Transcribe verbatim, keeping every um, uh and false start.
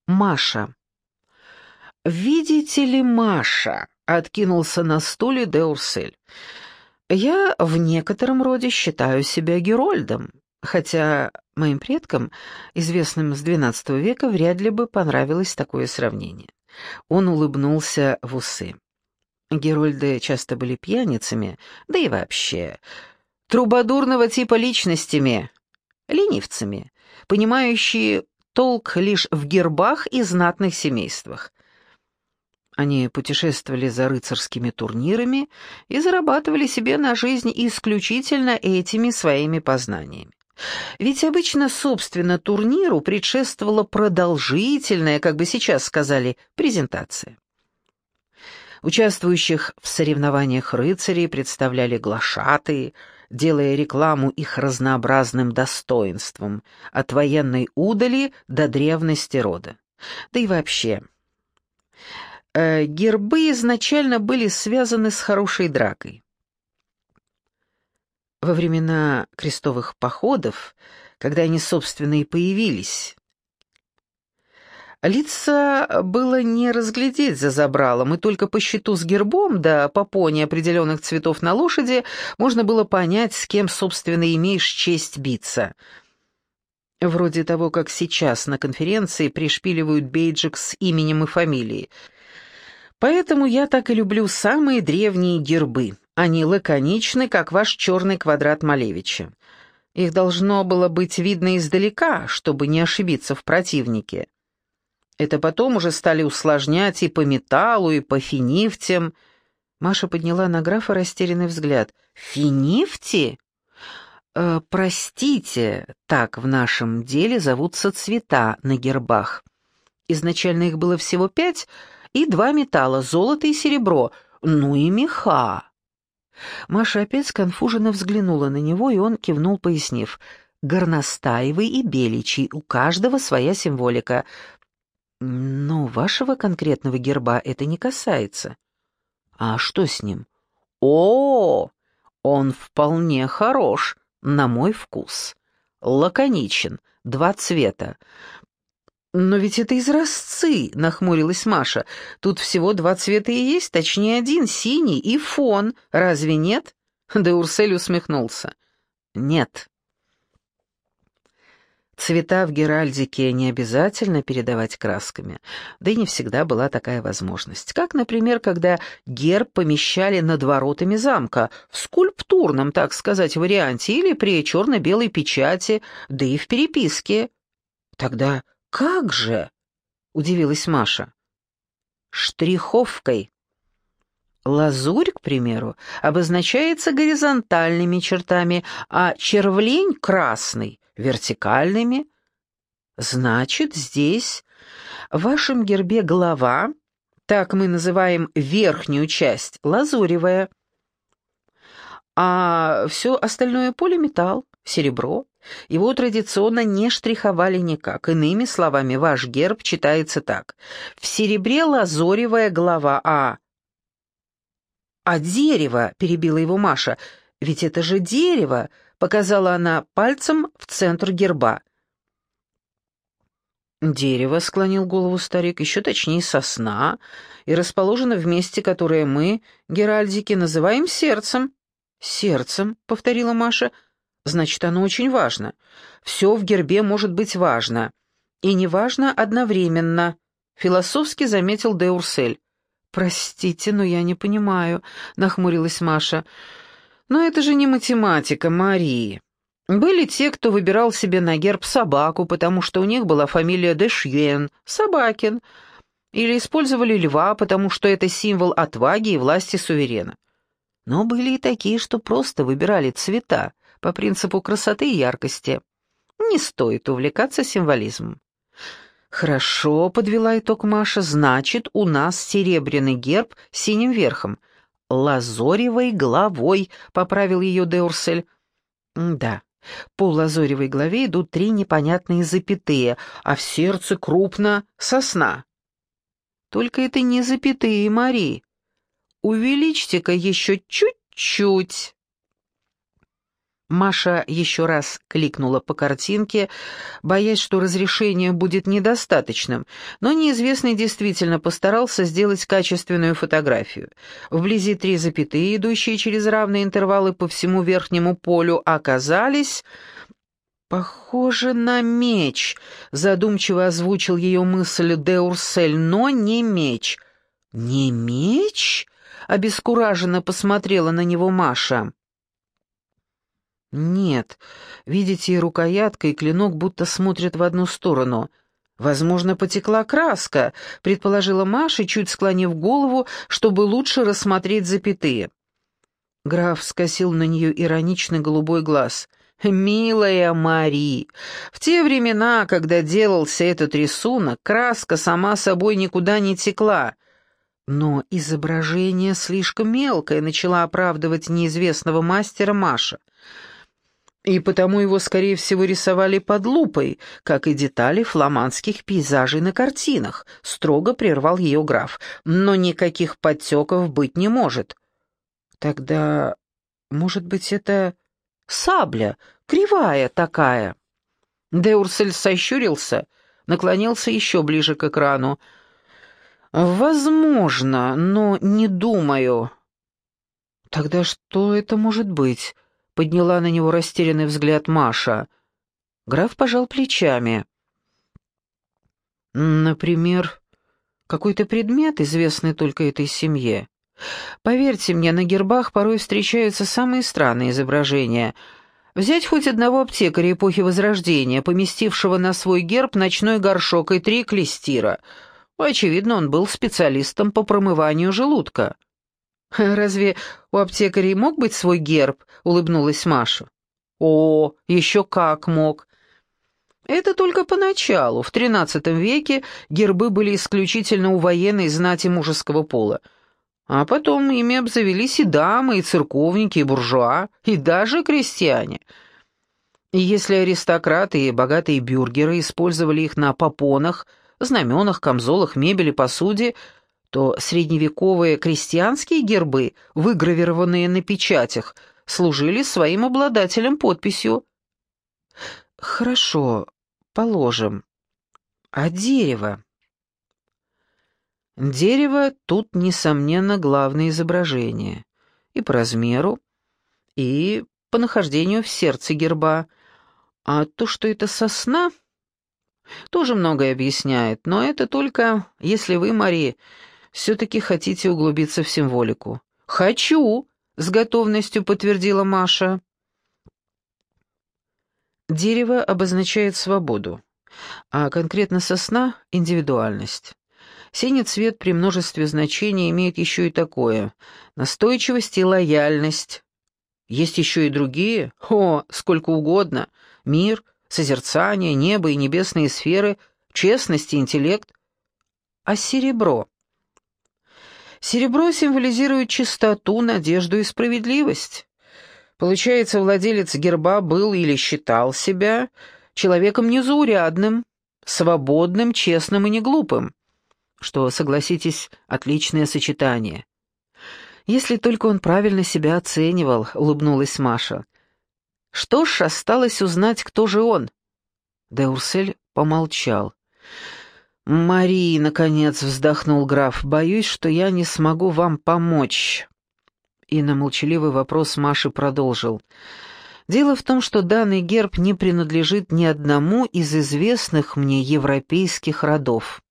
Маша. «Видите ли, Маша», — откинулся на стуле де Урсель, — «я в некотором роде считаю себя Герольдом, хотя моим предкам, известным с двенадцатого века, вряд ли бы понравилось такое сравнение». Он улыбнулся в усы. Герольды часто были пьяницами, да и вообще трубадурного типа личностями, ленивцами, понимающие толк лишь в гербах и знатных семействах. Они путешествовали за рыцарскими турнирами и зарабатывали себе на жизнь исключительно этими своими познаниями. Ведь обычно, собственно, турниру предшествовала продолжительная, как бы сейчас сказали, презентация. Участвующих в соревнованиях рыцарей представляли глашатые, делая рекламу их разнообразным достоинством, от военной удали до древности рода. Да и вообще, э, гербы изначально были связаны с хорошей дракой. Во времена крестовых походов, когда они, собственно, и появились, лица было не разглядеть за забралом, и только по щиту с гербом, да по пони определенных цветов на лошади, можно было понять, с кем, собственно, имеешь честь биться. Вроде того, как сейчас на конференции пришпиливают бейджик с именем и фамилией. Поэтому я так и люблю самые древние гербы. Они лаконичны, как ваш черный квадрат Малевича. Их должно было быть видно издалека, чтобы не ошибиться в противнике. Это потом уже стали усложнять и по металлу, и по финифтям. Маша подняла на графа растерянный взгляд. «Финифти?» э, «Простите, так в нашем деле зовутся цвета на гербах. Изначально их было всего пять, и два металла, золото и серебро, ну и меха». Маша опять сконфуженно взглянула на него, и он кивнул, пояснив. «Горностаевый и беличий, у каждого своя символика. Но вашего конкретного герба это не касается». «А что с ним?» «О, он вполне хорош, на мой вкус. Лаконичен, два цвета». «Но ведь это изразцы», — нахмурилась Маша. «Тут всего два цвета и есть, точнее один, синий и фон. Разве нет?» Де Урсель усмехнулся. «Нет. Цвета в геральдике не обязательно передавать красками, да и не всегда была такая возможность. Как, например, когда герб помещали над воротами замка, в скульптурном, так сказать, варианте, или при черно-белой печати, да и в переписке. Тогда как же?» — удивилась Маша. «Штриховкой. Лазурь, к примеру, обозначается горизонтальными чертами, а червлень красный — вертикальными. Значит, здесь, в вашем гербе, голова, так мы называем верхнюю часть, лазуревая, а все остальное поле — металл, серебро. Его традиционно не штриховали никак. Иными словами, ваш герб читается так: в серебре лазоревая голова, а... «А дерево», — перебила его Маша, — «ведь это же дерево», — показала она пальцем в центр герба. «Дерево», — склонил голову старик, — «еще точнее сосна, и расположено в месте, которое мы, геральдики, называем сердцем». «Сердцем», — повторила Маша, — «значит, оно очень важно. Все в гербе может быть важно, и не важно одновременно», — философски заметил де Урсель. «Простите, но я не понимаю», — нахмурилась Маша. «Но это же не математика, Марии. Были те, кто выбирал себе на герб собаку, потому что у них была фамилия де Шьен, Собакин, или использовали льва, потому что это символ отваги и власти суверена. Но были и такие, что просто выбирали цвета по принципу красоты и яркости. Не стоит увлекаться символизмом». «Хорошо», — подвела итог Маша, — «значит, у нас серебряный герб с синим верхом. Лазоревой головой», — поправил ее де Урсель. «Да, по лазоревой голове идут три непонятные запятые, а в сердце крупно сосна». «Только это не запятые, Мари. Увеличьте-ка еще чуть-чуть». Маша еще раз кликнула по картинке, боясь, что разрешение будет недостаточным, но неизвестный действительно постарался сделать качественную фотографию. Вблизи три запятые, идущие через равные интервалы по всему верхнему полю, оказались... «Похоже на меч», — задумчиво озвучил ее мысль де Урсель, — «но не меч». «Не меч?» — обескураженно посмотрела на него Маша. «Нет, видите, и рукоятка, и клинок будто смотрят в одну сторону. Возможно, потекла краска», — предположила Маша, чуть склонив голову, чтобы лучше рассмотреть запятые. Граф скосил на нее ироничный голубой глаз. «Милая Мари, в те времена, когда делался этот рисунок, краска сама собой никуда не текла. Но изображение слишком мелкое», — начала оправдывать неизвестного мастера Маша. «И потому его, скорее всего, рисовали под лупой, как и детали фламандских пейзажей на картинах», — строго прервал ее граф. «Но никаких подтеков быть не может». «Тогда, может быть, это сабля, кривая такая?» Де Урсель сощурился, наклонился еще ближе к экрану. «Возможно, но не думаю». «Тогда что это может быть?» — подняла на него растерянный взгляд Маша. Граф пожал плечами. «Например, какой-то предмет, известный только этой семье. Поверьте мне, на гербах порой встречаются самые странные изображения. Взять хоть одного аптекаря эпохи Возрождения, поместившего на свой герб ночной горшок и три клестира. Очевидно, он был специалистом по промыванию желудка». «Разве у аптекарей мог быть свой герб?» — улыбнулась Маша. «О, еще как мог!» Это только поначалу. В тринадцатом веке гербы были исключительно у военной знати мужеского пола. А потом ими обзавелись и дамы, и церковники, и буржуа, и даже крестьяне. И если аристократы и богатые бюргеры использовали их на попонах, знаменах, камзолах, мебели, посуде, то средневековые крестьянские гербы, выгравированные на печатях, служили своим обладателям подписью. «Хорошо, положим. А дерево?» Дерево тут, несомненно, главное изображение. И по размеру, и по нахождению в сердце герба. А то, что это сосна, тоже многое объясняет, но это только если вы, Мари, все-таки хотите углубиться в символику. «Хочу!» — с готовностью подтвердила Маша. Дерево обозначает свободу, а конкретно сосна — индивидуальность. Синий цвет при множестве значений имеет еще и такое — настойчивость и лояльность. Есть еще и другие, о, сколько угодно: мир, созерцание, небо и небесные сферы, честность и интеллект. А серебро? Серебро символизирует чистоту, надежду и справедливость. Получается, владелец герба был или считал себя человеком незаурядным, свободным, честным и неглупым. Что, согласитесь, отличное сочетание. Если только он правильно себя оценивал, улыбнулась Маша. Что ж, осталось узнать, кто же он. Де Урсель помолчал. «Мари», — наконец вздохнул граф, — «боюсь, что я не смогу вам помочь». И на молчаливый вопрос Маши продолжил. «Дело в том, что данный герб не принадлежит ни одному из известных мне европейских родов».